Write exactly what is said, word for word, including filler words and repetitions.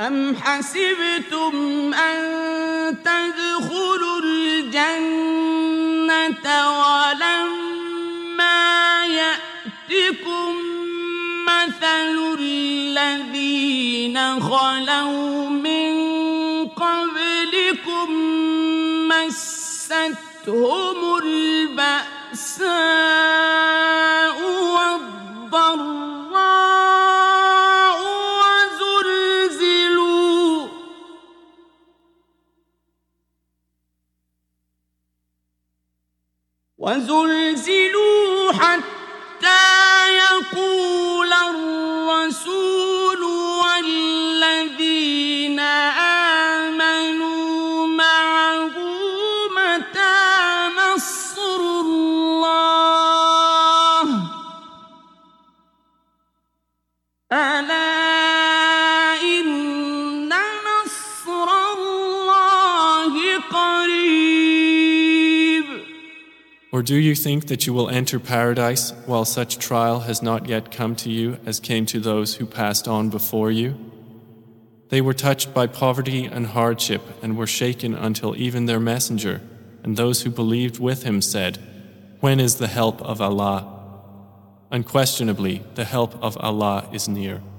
أم حسبتم أن تدخلوا الجنة ولما يأتكم مثل الذين خلوا من قبلكم مستهم البأساء والضراء وزلزلوا وزلزلوا حتى يقول الرسول والذين آمنوا معه متى نصر الله ألا إن نصر الله قريب. Or do you think that you will enter paradise while such trial has not yet come to you as came to those who passed on before you? They were touched by poverty and hardship and were shaken until even their messenger and those who believed with him said, "When is the help of Allah?" Unquestionably, the help of Allah is near.